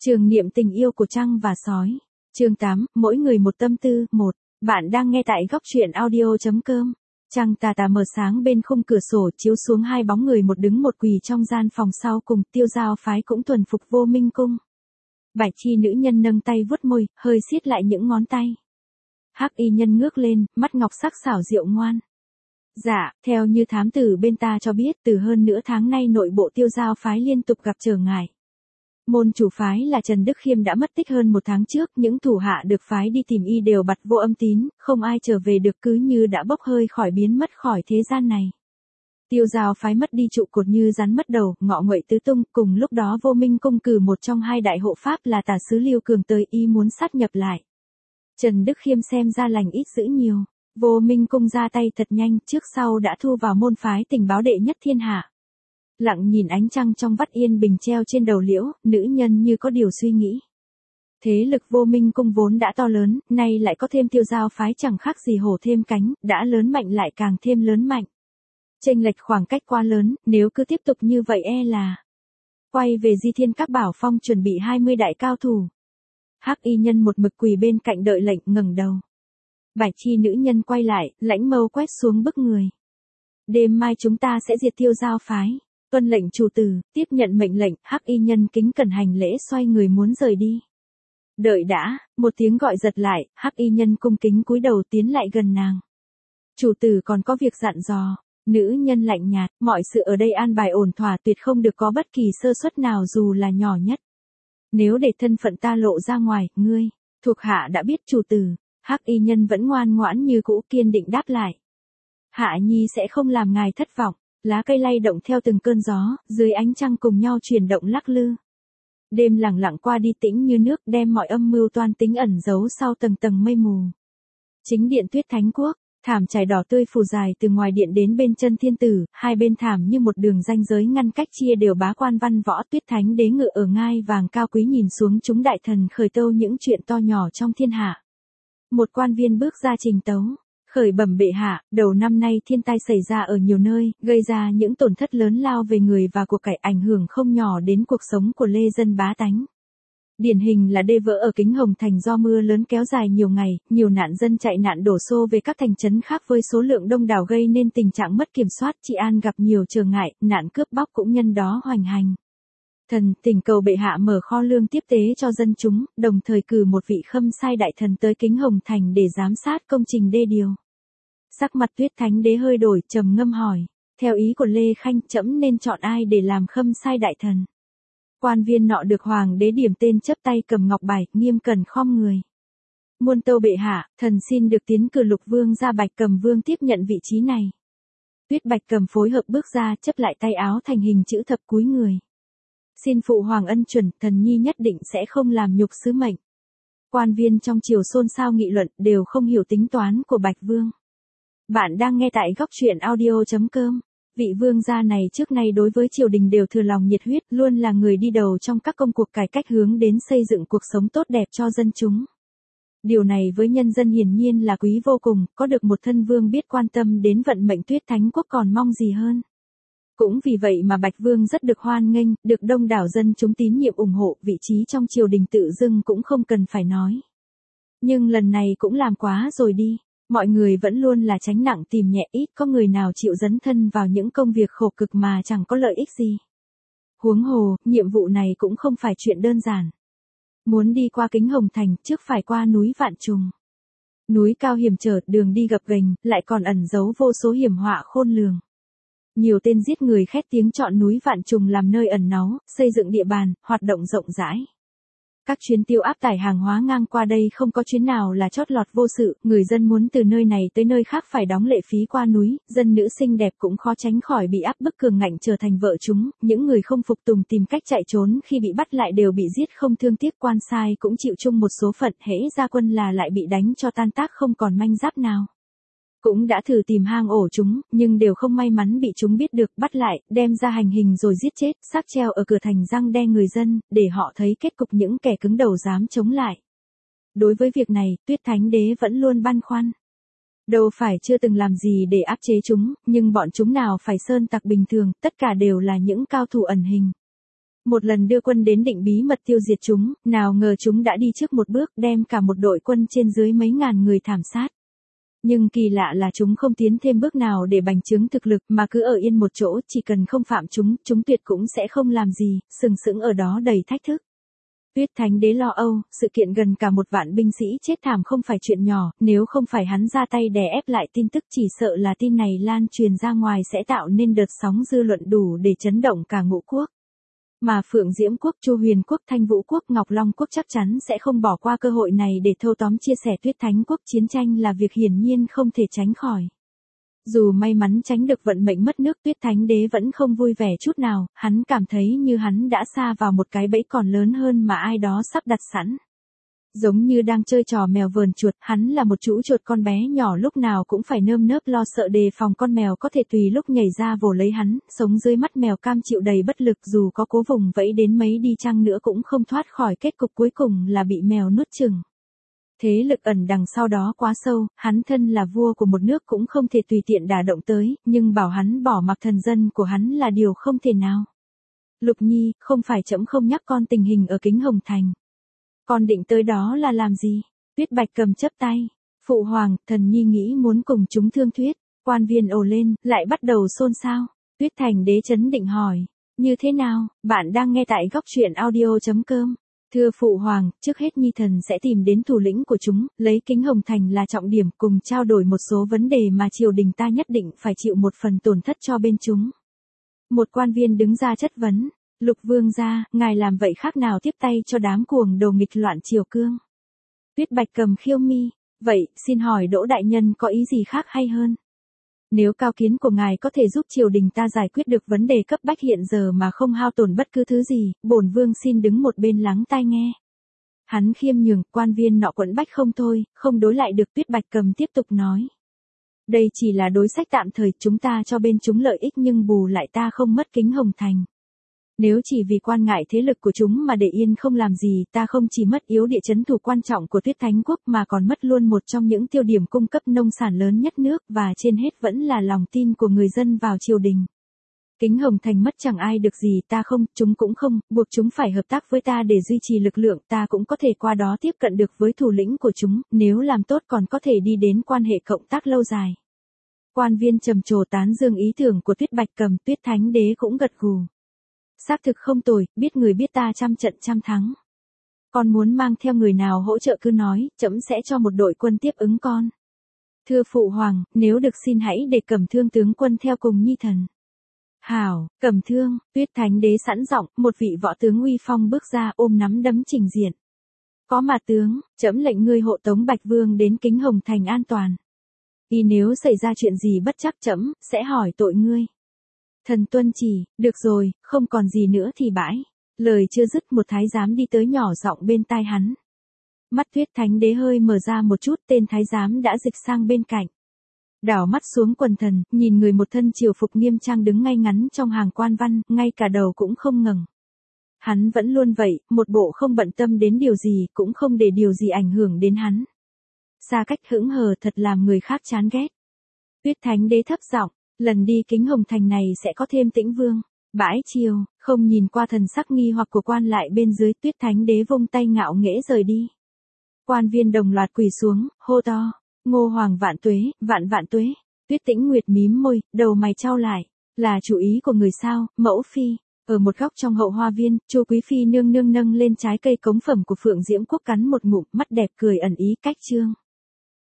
Trường niệm tình yêu của trăng và sói. Chương 8, mỗi người một tâm tư. 1. Bạn đang nghe tại góc truyện audio.com. Trăng tà tà mờ sáng bên khung cửa sổ chiếu xuống hai bóng người, một đứng một quỳ trong gian phòng sau cùng. Tiêu Giao phái cũng tuần phục Vô Minh cung. Bạch chi nữ nhân nâng tay vuốt môi, hơi siết lại những ngón tay. Hắc y nhân ngước lên, mắt ngọc sắc xảo diệu ngoan. Dạ, theo như thám tử bên ta cho biết, từ hơn nửa tháng nay nội bộ Tiêu Giao phái liên tục gặp trở ngại. Môn chủ phái là Trần Đức Khiêm đã mất tích hơn một tháng trước, những thủ hạ được phái đi tìm y đều bặt vô âm tín, không ai trở về được, cứ như đã bốc hơi khỏi, biến mất khỏi thế gian này. Tiêu Giao phái mất đi trụ cột như rắn mất đầu, ngọ nguậy tứ tung, cùng lúc đó Vô Minh cung cử một trong hai đại hộ pháp là tả sứ Lưu Cường tới, y muốn sát nhập lại. Trần Đức Khiêm xem ra lành ít dữ nhiều, Vô Minh cung ra tay thật nhanh, trước sau đã thu vào môn phái tình báo đệ nhất thiên hạ. Lặng nhìn ánh trăng trong vắt yên bình treo trên đầu liễu, nữ nhân như có điều suy nghĩ. Thế lực Vô Minh cung vốn đã to lớn, nay lại có thêm Tiêu Giao phái, chẳng khác gì hổ thêm cánh, đã lớn mạnh lại càng thêm lớn mạnh. Chênh lệch khoảng cách quá lớn, nếu cứ tiếp tục như vậy e là quay về Di Thiên Các Bảo Phong chuẩn bị 20 đại cao thủ. Hắc y nhân một mực quỳ bên cạnh đợi lệnh, ngẩng đầu. Bạch chi nữ nhân quay lại, lãnh mâu quét xuống bức người. Đêm mai chúng ta sẽ diệt Tiêu Giao phái. Tuân lệnh chủ tử. Tiếp nhận mệnh lệnh, Hắc y nhân kính cẩn hành lễ, xoay người muốn rời đi. Đợi đã, một tiếng gọi giật lại, Hắc y nhân cung kính cúi đầu tiến lại gần nàng. Chủ tử còn có việc dặn dò. Nữ nhân lạnh nhạt, mọi sự ở đây an bài ổn thỏa, tuyệt không được có bất kỳ sơ suất nào dù là nhỏ nhất. Nếu để thân phận ta lộ ra ngoài, ngươi, thuộc hạ đã biết chủ tử. Hắc y nhân vẫn ngoan ngoãn như cũ, kiên định đáp lại. Hạ nhi sẽ không làm ngài thất vọng. Lá cây lay động theo từng cơn gió, dưới ánh trăng cùng nhau chuyển động lắc lư. Đêm lặng lặng qua đi, tĩnh như nước, đem mọi âm mưu toan tính ẩn giấu sau tầng tầng mây mù. Chính điện Tuyết Thánh Quốc, thảm trải đỏ tươi phủ dài từ ngoài điện đến bên chân thiên tử, hai bên thảm như một đường ranh giới ngăn cách chia đều bá quan văn võ. Tuyết Thánh đế ngự ở ngai vàng cao quý nhìn xuống chúng đại thần khởi tâu những chuyện to nhỏ trong thiên hạ. Một quan viên bước ra trình tấu. Khởi bẩm bệ hạ, đầu năm nay thiên tai xảy ra ở nhiều nơi, gây ra những tổn thất lớn lao về người và của cải, ảnh hưởng không nhỏ đến cuộc sống của lê dân bá tánh. Điển hình là đê vỡ ở Kính Hồng Thành do mưa lớn kéo dài nhiều ngày, nhiều nạn dân chạy nạn đổ xô về các thành trấn khác với số lượng đông đảo, gây nên tình trạng mất kiểm soát, trị an gặp nhiều trở ngại, nạn cướp bóc cũng nhân đó hoành hành. Thần thỉnh cầu bệ hạ mở kho lương tiếp tế cho dân chúng, đồng thời cử một vị khâm sai đại thần tới Kính Hồng Thành để giám sát công trình đê điều. Sắc mặt Tuyết Thánh đế hơi đổi, trầm ngâm hỏi, theo ý của Lê Khanh, trẫm nên chọn ai để làm khâm sai đại thần? Quan viên nọ được hoàng đế điểm tên, chắp tay cầm ngọc bài, nghiêm cẩn khom người. Muôn tâu bệ hạ, thần xin được tiến cử Lục Vương ra. Bạch Cầm Vương tiếp nhận vị trí này. Tuyết Bạch Cầm phối hợp bước ra, chấp lại tay áo thành hình chữ thập, cúi người. Xin phụ hoàng ân chuẩn, thần nhi nhất định sẽ không làm nhục sứ mệnh. Quan viên trong triều xôn xao nghị luận, đều không hiểu tính toán của Bạch Vương. Bạn đang nghe tại góc truyện audio.com. Vị vương gia này trước nay đối với triều đình đều thừa lòng nhiệt huyết, luôn là người đi đầu trong các công cuộc cải cách hướng đến xây dựng cuộc sống tốt đẹp cho dân chúng. Điều này với nhân dân hiển nhiên là quý vô cùng, có được một thân vương biết quan tâm đến vận mệnh, Tuyết Thánh Quốc còn mong gì hơn. Cũng vì vậy mà Bạch Vương rất được hoan nghênh, được đông đảo dân chúng tín nhiệm ủng hộ, vị trí trong triều đình tự dưng cũng không cần phải nói. Nhưng lần này cũng làm quá rồi đi. Mọi người vẫn luôn là tránh nặng tìm nhẹ, ít có người nào chịu dấn thân vào những công việc khổ cực mà chẳng có lợi ích gì. Huống hồ, nhiệm vụ này cũng không phải chuyện đơn giản. Muốn đi qua Kính Hồng Thành, trước phải qua núi Vạn Trùng. Núi cao hiểm trở, đường đi gập ghềnh, lại còn ẩn giấu vô số hiểm họa khôn lường. Nhiều tên giết người khét tiếng chọn núi Vạn Trùng làm nơi ẩn náu, xây dựng địa bàn, hoạt động rộng rãi. Các chuyến tiêu áp tải hàng hóa ngang qua đây không có chuyến nào là chót lọt vô sự, người dân muốn từ nơi này tới nơi khác phải đóng lệ phí qua núi, dân nữ xinh đẹp cũng khó tránh khỏi bị áp bức cường ngạnh trở thành vợ chúng, những người không phục tùng tìm cách chạy trốn khi bị bắt lại đều bị giết không thương tiếc, quan sai cũng chịu chung một số phận, hễ ra quân là lại bị đánh cho tan tác không còn manh giáp nào. Cũng đã thử tìm hang ổ chúng, nhưng đều không may mắn bị chúng biết được, bắt lại, đem ra hành hình rồi giết chết, xác treo ở cửa thành răng đe người dân, để họ thấy kết cục những kẻ cứng đầu dám chống lại. Đối với việc này, Tuyết Thánh đế vẫn luôn băn khoăn. Đâu phải chưa từng làm gì để áp chế chúng, nhưng bọn chúng nào phải sơn tặc bình thường, tất cả đều là những cao thủ ẩn hình. Một lần đưa quân đến định bí mật tiêu diệt chúng, nào ngờ chúng đã đi trước một bước đem cả một đội quân trên dưới mấy ngàn người thảm sát. Nhưng kỳ lạ là chúng không tiến thêm bước nào để bành trướng thực lực mà cứ ở yên một chỗ, chỉ cần không phạm chúng tuyệt cũng sẽ không làm gì, sừng sững ở đó đầy thách thức. Tuyết Thánh Đế lo âu, sự kiện gần cả 1 vạn binh sĩ chết thảm không phải chuyện nhỏ, nếu không phải hắn ra tay đè ép lại tin tức chỉ sợ là tin này lan truyền ra ngoài sẽ tạo nên đợt sóng dư luận đủ để chấn động cả Ngũ quốc. Mà Phượng Diễm quốc, Chu Huyền quốc, Thanh Vũ quốc, Ngọc Long quốc chắc chắn sẽ không bỏ qua cơ hội này để thâu tóm chia sẻ Tuyết Thánh quốc. Chiến tranh là việc hiển nhiên không thể tránh khỏi. Dù may mắn tránh được vận mệnh mất nước, Tuyết Thánh Đế vẫn không vui vẻ chút nào, hắn cảm thấy như hắn đã sa vào một cái bẫy còn lớn hơn mà ai đó sắp đặt sẵn. Giống như đang chơi trò mèo vờn chuột, hắn là một chú chuột con bé nhỏ lúc nào cũng phải nơm nớp lo sợ đề phòng con mèo có thể tùy lúc nhảy ra vồ lấy hắn, sống dưới mắt mèo cam chịu đầy bất lực, dù có cố vùng vẫy đến mấy đi chăng nữa cũng không thoát khỏi kết cục cuối cùng là bị mèo nuốt chửng. Thế lực ẩn đằng sau đó quá sâu, hắn thân là vua của một nước cũng không thể tùy tiện đả động tới, nhưng bảo hắn bỏ mặc thần dân của hắn là điều không thể nào. Lục Nhi, không phải trẫm không nhắc con tình hình ở Kính Hồng Thành. Con định tới đó là làm gì? Tuyết Bạch Cầm chắp tay. Phụ hoàng, thần nhi nghĩ muốn cùng chúng thương thuyết. Quan viên ồ lên, lại bắt đầu xôn xao. Tuyết Thành Đế chấn định hỏi. Như thế nào? Bạn đang nghe tại góc truyện audio.com. Thưa phụ hoàng, trước hết nhi thần sẽ tìm đến thủ lĩnh của chúng, lấy Kính Hồng Thành là trọng điểm, cùng trao đổi một số vấn đề mà triều đình ta nhất định phải chịu một phần tổn thất cho bên chúng. Một quan viên đứng ra chất vấn. Lục vương gia, ngài làm vậy khác nào tiếp tay cho đám cuồng đồ nghịch loạn triều cương? Tuyết Bạch Cầm khiêu mi. Vậy, xin hỏi Đỗ đại nhân có ý gì khác hay hơn? Nếu cao kiến của ngài có thể giúp triều đình ta giải quyết được vấn đề cấp bách hiện giờ mà không hao tổn bất cứ thứ gì, bổn vương xin đứng một bên lắng tai nghe. Hắn khiêm nhường, quan viên nọ quẫn bách không thôi, không đối lại được. Tuyết Bạch Cầm tiếp tục nói. Đây chỉ là đối sách tạm thời, chúng ta cho bên chúng lợi ích nhưng bù lại ta không mất Kính Hồng Thành. Nếu chỉ vì quan ngại thế lực của chúng mà để yên không làm gì, ta không chỉ mất yếu địa chấn thủ quan trọng của Tuyết Thánh quốc mà còn mất luôn một trong những tiêu điểm cung cấp nông sản lớn nhất nước, và trên hết vẫn là lòng tin của người dân vào triều đình. Kính Hồng Thành mất chẳng ai được gì, ta không, chúng cũng không, buộc chúng phải hợp tác với ta để duy trì lực lượng, ta cũng có thể qua đó tiếp cận được với thủ lĩnh của chúng, nếu làm tốt còn có thể đi đến quan hệ cộng tác lâu dài. Quan viên trầm trồ tán dương ý tưởng của Tuyết Bạch Cầm. Tuyết Thánh Đế cũng gật gù. Xác thực không tồi, biết người biết ta trăm trận trăm thắng. Con muốn mang theo người nào hỗ trợ cứ nói, trẫm sẽ cho một đội quân tiếp ứng con. Thưa phụ hoàng, nếu được xin hãy để Cẩm Thương tướng quân theo cùng nhi thần. Hảo, Cẩm Thương. Tuyết Thánh Đế sẵn giọng, một vị võ tướng uy phong bước ra ôm nắm đấm trình diện. Có mà tướng, trẫm lệnh ngươi hộ tống Bạch Vương đến Kính Hồng Thành an toàn. Vì nếu xảy ra chuyện gì bất trắc trẫm sẽ hỏi tội ngươi. Thần tuân chỉ. Được rồi, không còn gì nữa thì bãi. Lời chưa dứt một thái giám đi tới nhỏ giọng bên tai hắn. Mắt Tuyết Thánh Đế hơi mở ra một chút, tên thái giám đã dịch sang bên cạnh. Đảo mắt xuống quần thần, nhìn người một thân triều phục nghiêm trang đứng ngay ngắn trong hàng quan văn, ngay cả đầu cũng không ngẩng. Hắn vẫn luôn vậy, một bộ không bận tâm đến điều gì, cũng không để điều gì ảnh hưởng đến hắn. Xa cách hững hờ thật làm người khác chán ghét. Tuyết Thánh Đế thấp giọng. Lần đi Kính Hồng Thành này sẽ có thêm Tĩnh Vương. Bãi chiều, không nhìn qua thần sắc nghi hoặc của quan lại bên dưới, Tuyết Thánh Đế vung tay ngạo nghễ rời đi. Quan viên đồng loạt quỳ xuống, hô to. Ngô Hoàng vạn tuế, vạn vạn tuế. Tuyết Tĩnh Nguyệt mím môi, đầu mày chau lại. Là chủ ý của người sao, mẫu phi. Ở một góc trong hậu hoa viên, Chu Quý Phi nương nâng lên trái cây cống phẩm của Phượng Diễm quốc cắn một ngụm, mắt đẹp cười ẩn ý cách trương.